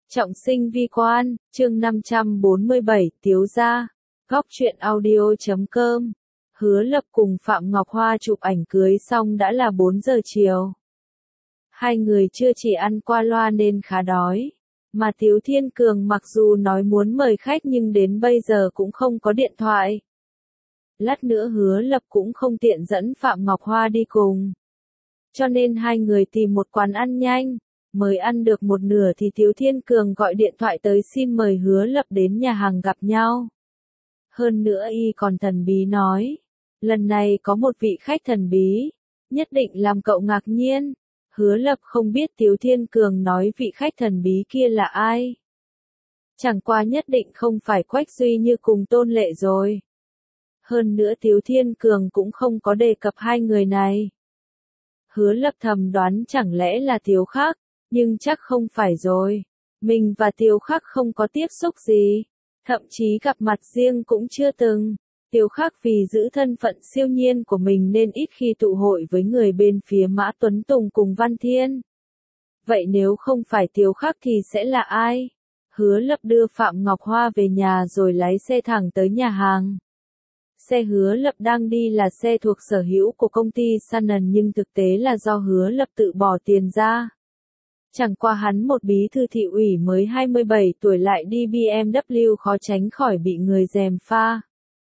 Trọng sinh vi quan, chương 547, Tiếu gia. Góc truyện audio.com. Hứa Lập cùng Phạm Ngọc Hoa chụp ảnh cưới xong đã là 4 giờ chiều. Hai người chưa chỉ ăn qua loa nên khá đói. Mà Tiếu Thiên Cường mặc dù nói muốn mời khách nhưng đến bây giờ cũng không có điện thoại. Lát nữa Hứa Lập cũng không tiện dẫn Phạm Ngọc Hoa đi cùng. Cho nên hai người tìm một quán ăn nhanh. Mới ăn được một nửa thì Tiếu Thiên Cường gọi điện thoại tới xin mời Hứa Lập đến nhà hàng gặp nhau. Hơn nữa y còn thần bí nói, lần này có một vị khách thần bí, nhất định làm cậu ngạc nhiên. Hứa Lập không biết Tiếu Thiên Cường nói vị khách thần bí kia là ai. Chẳng qua nhất định không phải Quách Duy như cùng Tôn Lệ rồi. Hơn nữa Tiếu Thiên Cường cũng không có đề cập hai người này. Hứa Lập thầm đoán chẳng lẽ là Tiếu Khắc. Nhưng chắc không phải rồi. Mình và Tiếu Khắc không có tiếp xúc gì. Thậm chí gặp mặt riêng cũng chưa từng. Tiếu Khắc vì giữ thân phận siêu nhiên của mình nên ít khi tụ hội với người bên phía Mã Tuấn Tùng cùng Văn Thiên. Vậy nếu không phải Tiếu Khắc thì sẽ là ai? Hứa Lập đưa Phạm Ngọc Hoa về nhà rồi lái xe thẳng tới nhà hàng. Xe Hứa Lập đang đi là xe thuộc sở hữu của công ty Sanan nhưng thực tế là do Hứa Lập tự bỏ tiền ra. Chẳng qua hắn một bí thư thị ủy mới 27 tuổi lại đi BMW khó tránh khỏi bị người gièm pha.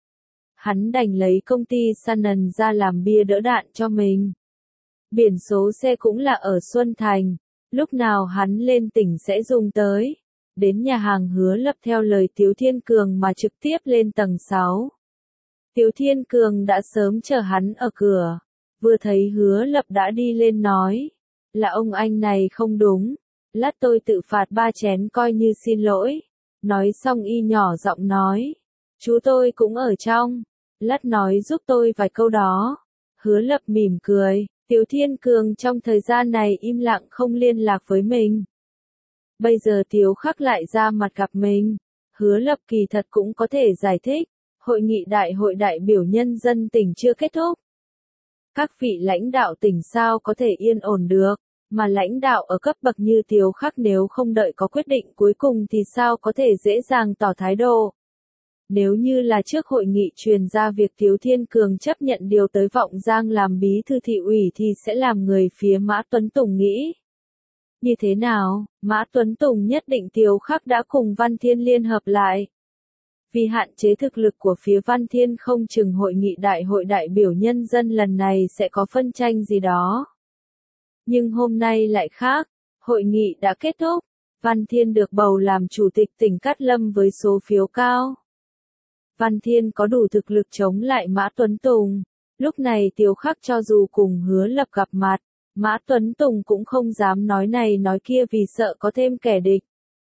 Hắn đành lấy công ty Sanan ra làm bia đỡ đạn cho mình. Biển số xe cũng là ở Xuân Thành, lúc nào hắn lên tỉnh sẽ dùng tới. Đến nhà hàng Hứa Lập theo lời Tiếu Thiên Cường mà trực tiếp lên tầng 6. Tiếu Thiên Cường đã sớm chờ hắn ở cửa, vừa thấy Hứa Lập đã đi lên nói. Là ông anh này không đúng, lát tôi tự phạt 3 chén coi như xin lỗi. Nói xong y nhỏ giọng nói, chú tôi cũng ở trong, lát nói giúp tôi vài câu đó. Hứa Lập mỉm cười, Tiếu Thiên Cường trong thời gian này im lặng không liên lạc với mình. Bây giờ Tiếu Khắc lại ra mặt gặp mình, Hứa Lập kỳ thật cũng có thể giải thích, hội nghị đại hội đại biểu nhân dân tỉnh chưa kết thúc. Các vị lãnh đạo tỉnh sao có thể yên ổn được, mà lãnh đạo ở cấp bậc như Tiếu Khắc nếu không đợi có quyết định cuối cùng thì sao có thể dễ dàng tỏ thái độ. Nếu như là trước hội nghị truyền ra việc Tiếu Thiên Cường chấp nhận điều tới Vọng Giang làm bí thư thị ủy thì sẽ làm người phía Mã Tuấn Tùng nghĩ. Như thế nào, Mã Tuấn Tùng nhất định Tiếu Khắc đã cùng Văn Thiên liên hợp lại. Vì hạn chế thực lực của phía Văn Thiên không chừng hội nghị đại hội đại biểu nhân dân lần này sẽ có phân tranh gì đó. Nhưng hôm nay lại khác, hội nghị đã kết thúc, Văn Thiên được bầu làm chủ tịch tỉnh Cát Lâm với số phiếu cao. Văn Thiên có đủ thực lực chống lại Mã Tuấn Tùng, lúc này Tiếu Khắc cho dù cùng Hứa Lập gặp mặt, Mã Tuấn Tùng cũng không dám nói này nói kia vì sợ có thêm kẻ địch.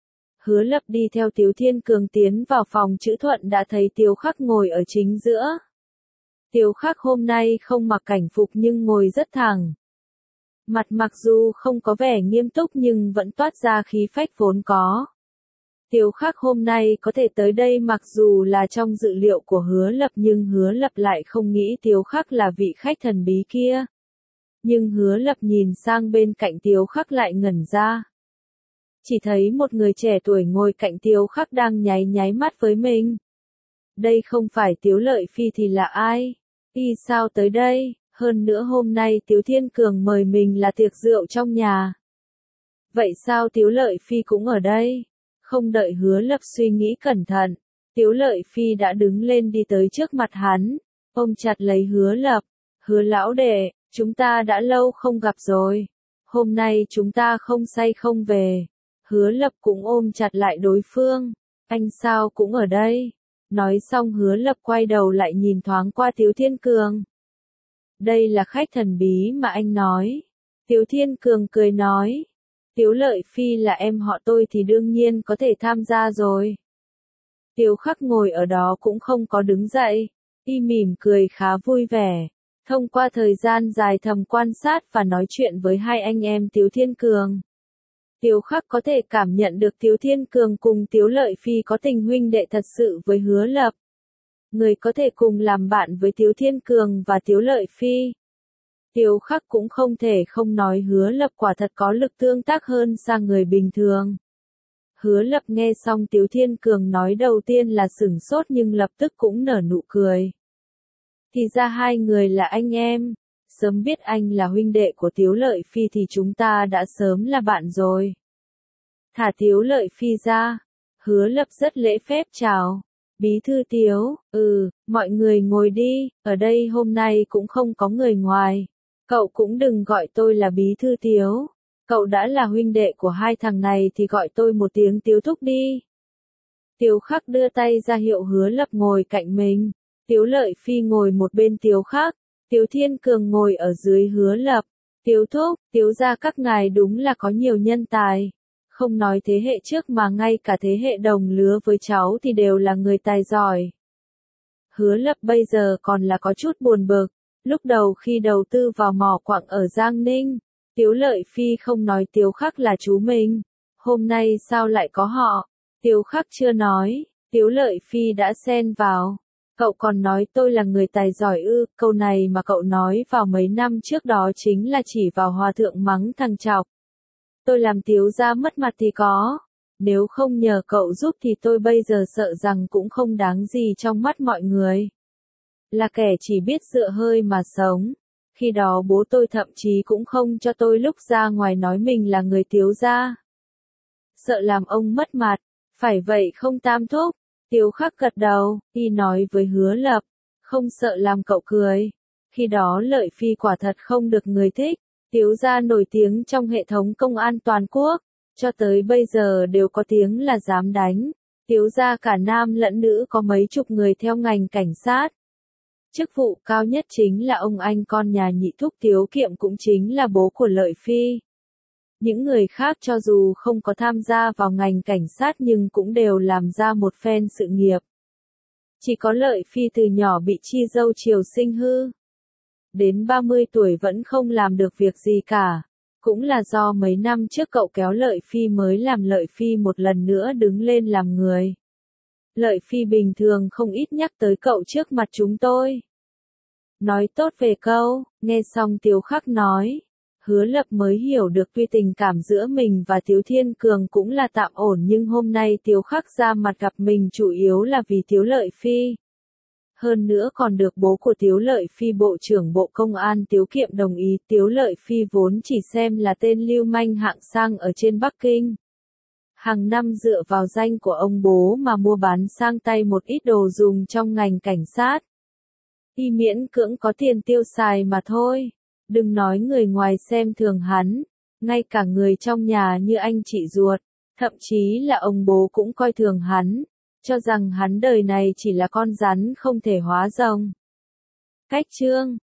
Hứa Lập đi theo Tiếu Thiên Cường tiến vào phòng chữ Thuận đã thấy Tiếu Khắc ngồi ở chính giữa. Tiếu Khắc hôm nay không mặc cảnh phục nhưng ngồi rất thẳng. Mặt mặc dù không có vẻ nghiêm túc nhưng vẫn toát ra khí phách vốn có. Tiếu Khắc hôm nay có thể tới đây mặc dù là trong dự liệu của Hứa Lập nhưng Hứa Lập lại không nghĩ Tiếu Khắc là vị khách thần bí kia. Nhưng Hứa Lập nhìn sang bên cạnh Tiếu Khắc lại ngẩn ra. Chỉ thấy một người trẻ tuổi ngồi cạnh Tiếu Khắc đang nháy nháy mắt với mình. Đây không phải Tiếu Lợi Phi thì là ai? Y sao tới đây? Hơn nữa hôm nay Tiếu Thiên Cường mời mình là tiệc rượu trong nhà. Vậy sao Tiếu Lợi Phi cũng ở đây? Không đợi Hứa Lập suy nghĩ cẩn thận, Tiếu Lợi Phi đã đứng lên đi tới trước mặt hắn, ôm chặt lấy Hứa Lập. Hứa lão đệ, chúng ta đã lâu không gặp rồi. Hôm nay chúng ta không say không về. Hứa Lập cũng ôm chặt lại đối phương. Anh sao cũng ở đây? Nói xong Hứa Lập quay đầu lại nhìn thoáng qua Tiếu Thiên Cường. Đây là khách thần bí mà anh nói. Tiếu Thiên Cường cười nói. Tiếu Lợi Phi là em họ tôi thì đương nhiên có thể tham gia rồi. Tiếu Khắc ngồi ở đó cũng không có đứng dậy. Y mỉm cười khá vui vẻ. Thông qua thời gian dài thầm quan sát và nói chuyện với hai anh em Tiếu Thiên Cường. Tiếu Khắc có thể cảm nhận được Tiếu Thiên Cường cùng Tiếu Lợi Phi có tình huynh đệ thật sự với Hứa Lập. Người có thể cùng làm bạn với Tiếu Thiên Cường và Tiếu Lợi Phi. Tiếu Khắc cũng không thể không nói Hứa Lập quả thật có lực tương tác hơn xa người bình thường. Hứa Lập nghe xong Tiếu Thiên Cường nói đầu tiên là sửng sốt nhưng lập tức cũng nở nụ cười. Thì ra hai người là anh em, sớm biết anh là huynh đệ của Tiếu Lợi Phi thì chúng ta đã sớm là bạn rồi. Thả Tiếu Lợi Phi ra, Hứa Lập rất lễ phép chào. Bí thư Tiếu, mọi người ngồi đi, ở đây hôm nay cũng không có người ngoài. Cậu cũng đừng gọi tôi là bí thư Tiếu. Cậu đã là huynh đệ của hai thằng này thì gọi tôi một tiếng Tiếu thúc đi. Tiếu Khắc đưa tay ra hiệu Hứa Lập ngồi cạnh mình. Tiếu Lợi Phi ngồi một bên Tiếu Khắc. Tiếu Thiên Cường ngồi ở dưới Hứa Lập. Tiếu thúc, Tiếu gia các ngài đúng là có nhiều nhân tài. Không nói thế hệ trước mà ngay cả thế hệ đồng lứa với cháu thì đều là người tài giỏi. Hứa Lập bây giờ còn là có chút buồn bực. Lúc đầu khi đầu tư vào mỏ quặng ở Giang Ninh, Tiếu Lợi Phi không nói Tiếu Khắc là chú mình. Hôm nay sao lại có họ? Tiếu Khắc chưa nói, Tiếu Lợi Phi đã xen vào. Cậu còn nói tôi là người tài giỏi ư? Câu này mà cậu nói vào mấy năm trước đó chính là chỉ vào hòa thượng mắng thằng chọc. Tôi làm Tiếu gia mất mặt thì có. Nếu không nhờ cậu giúp thì tôi bây giờ sợ rằng cũng không đáng gì trong mắt mọi người. Là kẻ chỉ biết dựa hơi mà sống. Khi đó bố tôi thậm chí cũng không cho tôi lúc ra ngoài nói mình là người Tiếu gia. Sợ làm ông mất mặt. Phải vậy không Tam thúc? Tiếu Khắc gật đầu, y nói với Hứa Lập. Không sợ làm cậu cười. Khi đó Lợi Phi quả thật không được người thích. Tiếu gia nổi tiếng trong hệ thống công an toàn quốc. Cho tới bây giờ đều có tiếng là dám đánh. Tiếu gia cả nam lẫn nữ có mấy chục người theo ngành cảnh sát. Chức vụ cao nhất chính là ông anh con nhà nhị thúc Tiếu Kiệm cũng chính là bố của Lợi Phi. Những người khác cho dù không có tham gia vào ngành cảnh sát nhưng cũng đều làm ra một phen sự nghiệp. Chỉ có Lợi Phi từ nhỏ bị chi dâu triều sinh hư. Đến 30 tuổi vẫn không làm được việc gì cả. Cũng là do mấy năm trước cậu kéo Lợi Phi mới làm Lợi Phi một lần nữa đứng lên làm người. Lợi Phi bình thường không ít nhắc tới cậu trước mặt chúng tôi. Nói tốt về cậu, nghe xong Tiếu Khắc nói. Hứa Lập mới hiểu được tuy tình cảm giữa mình và Tiếu Thiên Cường cũng là tạm ổn nhưng hôm nay Tiếu Khắc ra mặt gặp mình chủ yếu là vì Tiếu Lợi Phi. Hơn nữa còn được bố của Tiếu Lợi Phi Bộ trưởng Bộ Công an Tiếu Kiệm đồng ý. Tiếu Lợi Phi vốn chỉ xem là tên lưu manh hạng sang ở trên Bắc Kinh. Hàng năm dựa vào danh của ông bố mà mua bán sang tay một ít đồ dùng trong ngành cảnh sát. Y miễn cưỡng có tiền tiêu xài mà thôi. Đừng nói người ngoài xem thường hắn, ngay cả người trong nhà như anh chị ruột, thậm chí là ông bố cũng coi thường hắn, cho rằng hắn đời này chỉ là con rắn không thể hóa rồng. Cách chương